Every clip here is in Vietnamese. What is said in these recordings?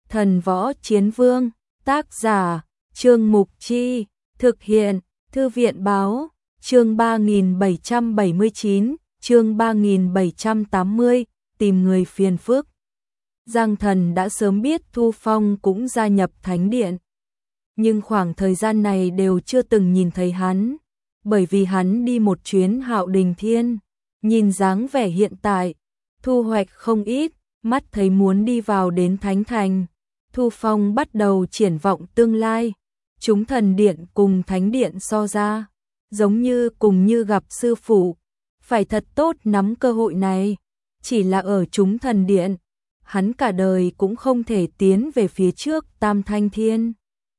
Thần Võ Chiến Vương, tác giả, Trương Mục Chi, thực hiện, Thư viện Báo, chương 3779, chương 3780, tìm người phiền phức. Giang Thần đã sớm biết Thu Phong cũng gia nhập Thánh Điện, nhưng khoảng thời gian này đều chưa từng nhìn thấy hắn, bởi vì hắn đi một chuyến Hạo Đình Thiên, nhìn dáng vẻ hiện tại, thu hoạch không ít, mắt thấy muốn đi vào đến Thánh Thành. Thu Phong bắt đầu triển vọng tương lai, chúng thần điện cùng Thánh Điện so ra, giống như cùng như gặp sư phụ, phải thật tốt nắm cơ hội này, chỉ là ở chúng thần điện, hắn cả đời cũng không thể tiến về phía trước Tam Thanh Thiên.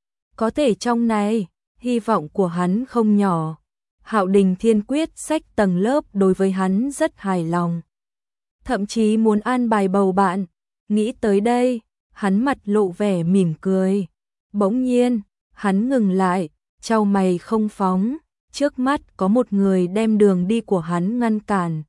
Có thể trong này, hy vọng của hắn không nhỏ. Hạo Đình Thiên quyết sách tầng lớp đối với hắn rất hài lòng. Thậm chí muốn an bài bầu bạn, nghĩ tới đây, hắn mặt lộ vẻ mỉm cười. Bỗng nhiên, hắn ngừng lại, chau mày không phóng, trước mắt có một người đem đường đi của hắn ngăn cản.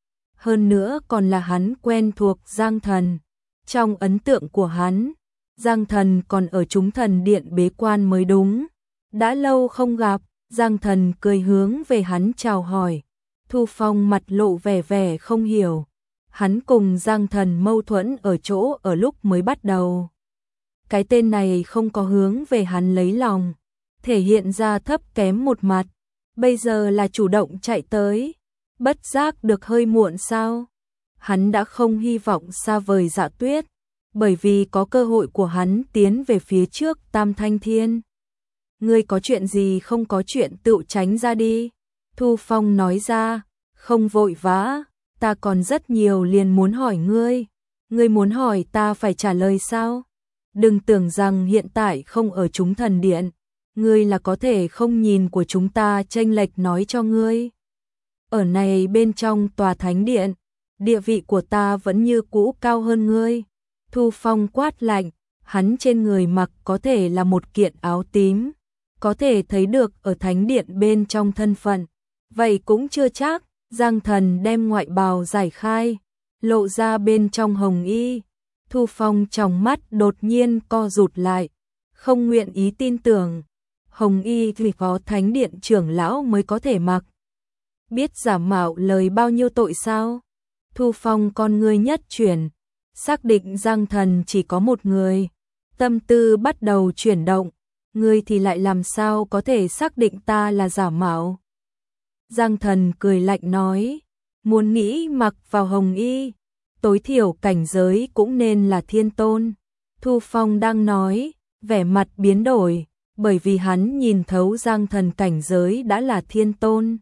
Hơn nữa còn là hắn quen thuộc Giang Thần. Trong ấn tượng của hắn, Giang Thần còn ở chúng thần điện bế quan mới đúng. Đã lâu không gặp, Giang Thần cười hướng về hắn chào hỏi. Thu Phong mặt lộ vẻ không hiểu. Hắn cùng Giang Thần mâu thuẫn ở chỗ ở lúc mới bắt đầu. Cái tên này không có hướng về hắn lấy lòng, thể hiện ra thấp kém một mặt. Bây giờ là chủ động chạy tới, bất giác được hơi muộn sao? Hắn đã không hy vọng xa vời Dạ Tuyết, bởi vì có cơ hội của hắn tiến về phía trước Tam Thanh Thiên. Ngươi có chuyện gì không có chuyện tự tránh ra đi. Thu Phong nói ra, không vội vã, ta còn rất nhiều liền muốn hỏi ngươi. Ngươi muốn hỏi ta phải trả lời sao? Đừng tưởng rằng hiện tại không ở chúng thần điện, ngươi là có thể không nhìn của chúng ta chênh lệch nói cho ngươi. Ở này bên trong tòa thánh điện, địa vị của ta vẫn như cũ cao hơn ngươi. Thu Phong quát lạnh, hắn trên người mặc có thể là một kiện áo tím, có thể thấy được ở thánh điện bên trong thân phận. Vậy cũng chưa chắc. Giang Thần đem ngoại bào giải khai, lộ ra bên trong hồng y. Thu Phong trong mắt đột nhiên co rụt lại, không nguyện ý tin tưởng. Hồng y thì có thánh điện trưởng lão mới có thể mặc. Biết giả mạo lời bao nhiêu tội sao? Thu Phong con ngươi nhất chuyển, xác định Giang Thần chỉ có một người. Tâm tư bắt đầu chuyển động, ngươi thì lại làm sao có thể xác định ta là giả mạo? Giang Thần cười lạnh nói, muốn nghĩ mặc vào hồng y, tối thiểu cảnh giới cũng nên là thiên tôn. Thu Phong đang nói, vẻ mặt biến đổi, bởi vì hắn nhìn thấu Giang Thần cảnh giới đã là thiên tôn.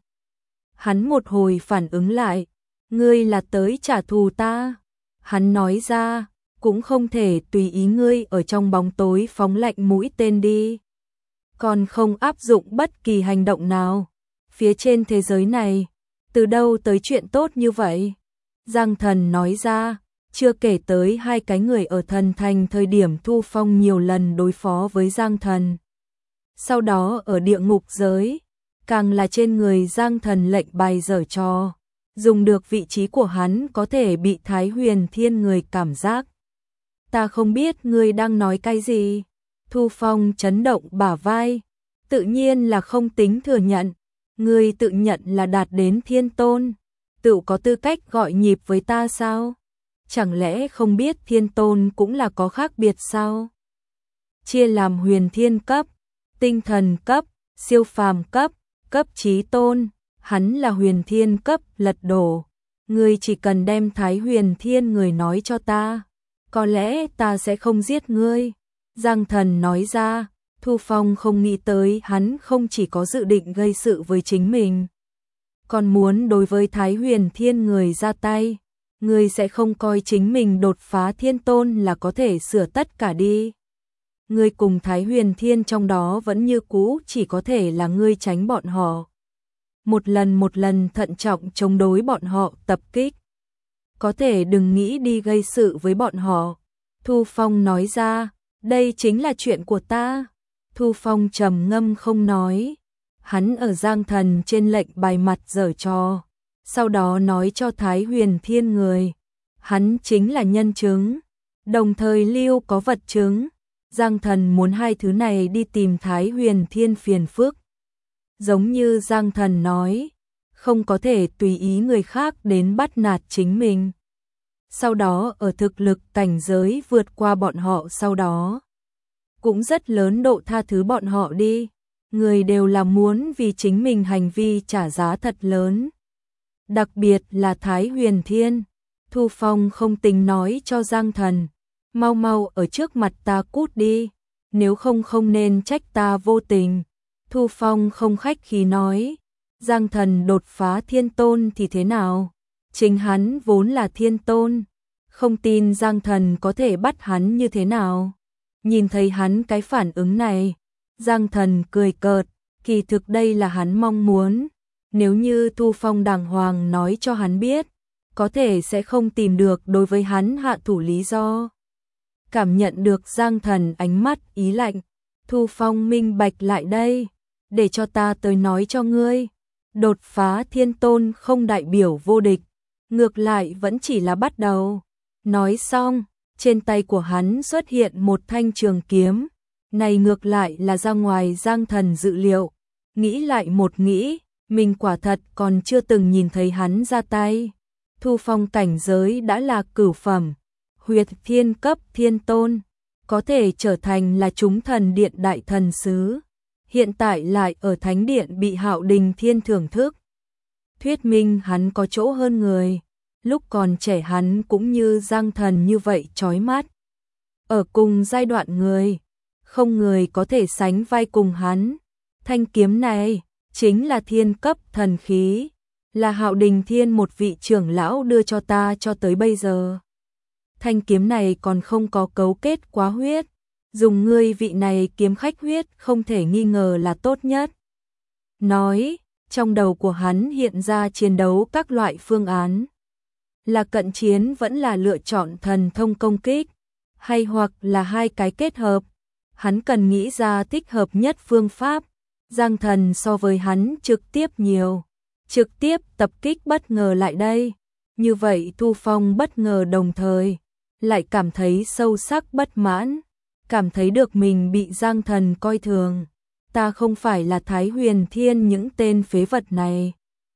Hắn một hồi phản ứng lại, ngươi là tới trả thù ta. Hắn nói ra, cũng không thể tùy ý ngươi ở trong bóng tối phóng lạnh mũi tên đi. Còn không áp dụng bất kỳ hành động nào. Phía trên thế giới này, từ đâu tới chuyện tốt như vậy? Giang Thần nói ra, chưa kể tới hai cái người ở thần thành thời điểm Thu Phong nhiều lần đối phó với Giang Thần. Sau đó ở địa ngục giới, càng là trên người Giang Thần lệnh bài giở trò, dùng được vị trí của hắn có thể bị Thái Huyền Thiên người cảm giác. Ta không biết ngươi đang nói cái gì. Thu Phong chấn động bả vai, tự nhiên là không tính thừa nhận. Ngươi tự nhận là đạt đến thiên tôn, tự có tư cách gọi nhịp với ta sao? Chẳng lẽ không biết thiên tôn cũng là có khác biệt sao? Chia làm huyền thiên cấp, tinh thần cấp, siêu phàm cấp, cấp chí tôn, hắn là huyền thiên cấp lật đổ. Ngươi chỉ cần đem Thái Huyền Thiên người nói cho ta, có lẽ ta sẽ không giết ngươi. Giang Thần nói ra. Thu Phong không nghĩ tới hắn không chỉ có dự định gây sự với chính mình, còn muốn đối với Thái Huyền Thiên người ra tay. Ngươi sẽ không coi chính mình đột phá thiên tôn là có thể sửa tất cả đi. Ngươi cùng Thái Huyền Thiên trong đó vẫn như cũ chỉ có thể là ngươi tránh bọn họ. Một lần thận trọng chống đối bọn họ tập kích. Có thể đừng nghĩ đi gây sự với bọn họ. Thu Phong nói ra, đây chính là chuyện của ta. Thu Phong trầm ngâm không nói. Hắn ở Giang Thần trên lệnh bài mặt giở trò, sau đó nói cho Thái Huyền Thiên người, hắn chính là nhân chứng. Đồng thời lưu có vật chứng, Giang Thần muốn hai thứ này đi tìm Thái Huyền Thiên phiền phức. Giống như Giang Thần nói, không có thể tùy ý người khác đến bắt nạt chính mình. Sau đó ở thực lực cảnh giới vượt qua bọn họ sau đó. Cũng rất lớn độ tha thứ bọn họ đi. Người đều là muốn vì chính mình hành vi trả giá thật lớn. Đặc biệt là Thái Huyền Thiên. Thu Phong không tình nói cho Giang Thần. Mau mau ở trước mặt ta cút đi. Nếu không không nên trách ta vô tình. Thu Phong không khách khí nói. Giang Thần đột phá thiên tôn thì thế nào? Chính hắn vốn là thiên tôn. Không tin Giang Thần có thể bắt hắn như thế nào? Nhìn thấy hắn cái phản ứng này, Giang Thần cười cợt, kỳ thực đây là hắn mong muốn. Nếu như Thu Phong đàng hoàng nói cho hắn biết, có thể sẽ không tìm được đối với hắn hạ thủ lý do. Cảm nhận được Giang Thần ánh mắt ý lạnh, Thu Phong minh bạch lại đây, để cho ta tới nói cho ngươi. Đột phá thiên tôn không đại biểu vô địch, ngược lại vẫn chỉ là bắt đầu. Nói xong, trên tay của hắn xuất hiện một thanh trường kiếm, này ngược lại là ra ngoài Giang Thần dự liệu. Nghĩ lại một nghĩ, mình quả thật còn chưa từng nhìn thấy hắn ra tay. Thu Phong cảnh giới đã là cửu phẩm, huyệt thiên cấp thiên tôn, có thể trở thành là chúng thần điện đại thần sứ. Hiện tại lại ở thánh điện bị Hạo Đình Thiên thưởng thức. Thuyết minh hắn có chỗ hơn người. Lúc còn trẻ hắn cũng như Giang Thần như vậy chói mắt. Ở cùng giai đoạn người, không người có thể sánh vai cùng hắn. Thanh kiếm này chính là thiên cấp thần khí, là Hạo Đình Thiên một vị trưởng lão đưa cho ta cho tới bây giờ. Thanh kiếm này còn không có cấu kết quá huyết, dùng ngươi vị này kiếm khách huyết không thể nghi ngờ là tốt nhất. Nói, trong đầu của hắn hiện ra chiến đấu các loại phương án. Là cận chiến vẫn là lựa chọn thần thông công kích, hay hoặc là hai cái kết hợp. Hắn cần nghĩ ra thích hợp nhất phương pháp. Giang Thần so với hắn trực tiếp nhiều, trực tiếp tập kích bất ngờ lại đây. Như vậy Thu Phong bất ngờ đồng thời, lại cảm thấy sâu sắc bất mãn, cảm thấy được mình bị Giang Thần coi thường. Ta không phải là Thái Huyền Thiên những tên phế vật này.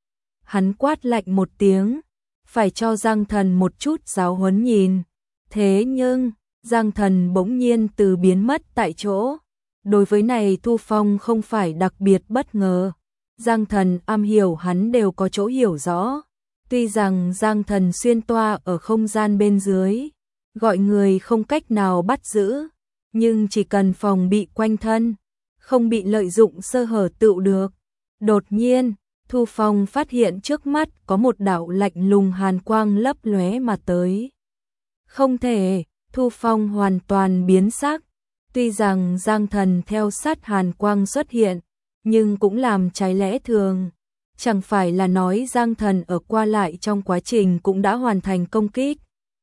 Hắn quát lạnh một tiếng, phải cho Giang Thần một chút giáo huấn nhìn. Thế nhưng, Giang Thần bỗng nhiên từ biến mất tại chỗ. Đối với này Thu Phong không phải đặc biệt bất ngờ. Giang Thần am hiểu hắn đều có chỗ hiểu rõ. Tuy rằng Giang Thần xuyên toa ở không gian bên dưới, gọi người không cách nào bắt giữ, nhưng chỉ cần phòng bị quanh thân, không bị lợi dụng sơ hở tựu được. Đột nhiên, Thu Phong phát hiện trước mắt có một đạo lạnh lùng hàn quang lấp lóe mà tới. Không thể, Thu Phong hoàn toàn biến sắc. Tuy rằng Giang Thần theo sát hàn quang xuất hiện, nhưng cũng làm trái lẽ thường. Chẳng phải là nói Giang Thần ở qua lại trong quá trình cũng đã hoàn thành công kích.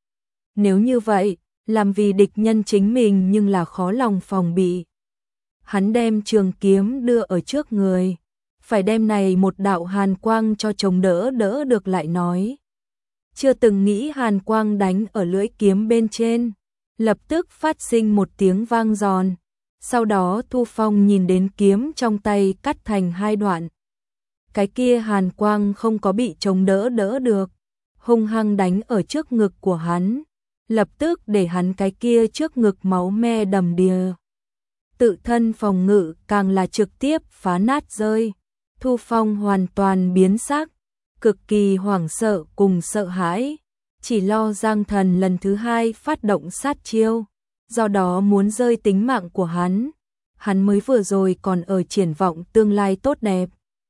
Nếu như vậy, làm vì địch nhân chính mình nhưng là khó lòng phòng bị. Hắn đem trường kiếm đưa ở trước người, phải đem này một đạo hàn quang cho chống đỡ được lại nói. Chưa từng nghĩ hàn quang đánh ở lưỡi kiếm bên trên, lập tức phát sinh một tiếng vang giòn. Sau đó Thu Phong nhìn đến kiếm trong tay cắt thành hai đoạn. Cái kia hàn quang không có bị chống đỡ được, hung hăng đánh ở trước ngực của hắn, lập tức để hắn cái kia trước ngực máu me đầm đìa. Tự thân phòng ngự càng là trực tiếp phá nát rơi. Thu Phong hoàn toàn biến sắc, cực kỳ hoảng sợ cùng sợ hãi, chỉ lo Giang Thần lần thứ hai phát động sát chiêu, do đó muốn rơi tính mạng của hắn. Hắn mới vừa rồi còn ở triển vọng tương lai tốt đẹp,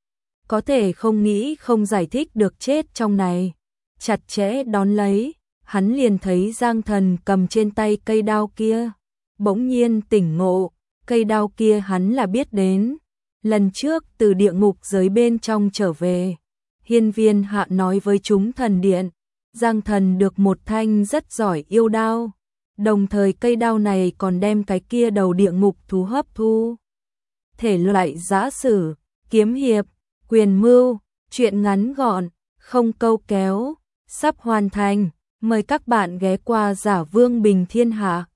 có thể không nghĩ không giải thích được chết trong này. Chặt chẽ đón lấy, hắn liền thấy Giang Thần cầm trên tay cây đao kia, bỗng nhiên tỉnh ngộ, cây đao kia hắn là biết đến. Lần trước từ địa ngục giới bên trong trở về, Hiên Viên Hạ nói với chúng thần điện, Giang Thần được một thanh rất giỏi yêu đao, đồng thời cây đao này còn đem cái kia đầu địa ngục thú hấp thu. Thể loại giã sử, kiếm hiệp, quyền mưu, truyện ngắn gọn, không câu kéo, sắp hoàn thành. Mời các bạn ghé qua Giả Vương Bình Thiên Hạ.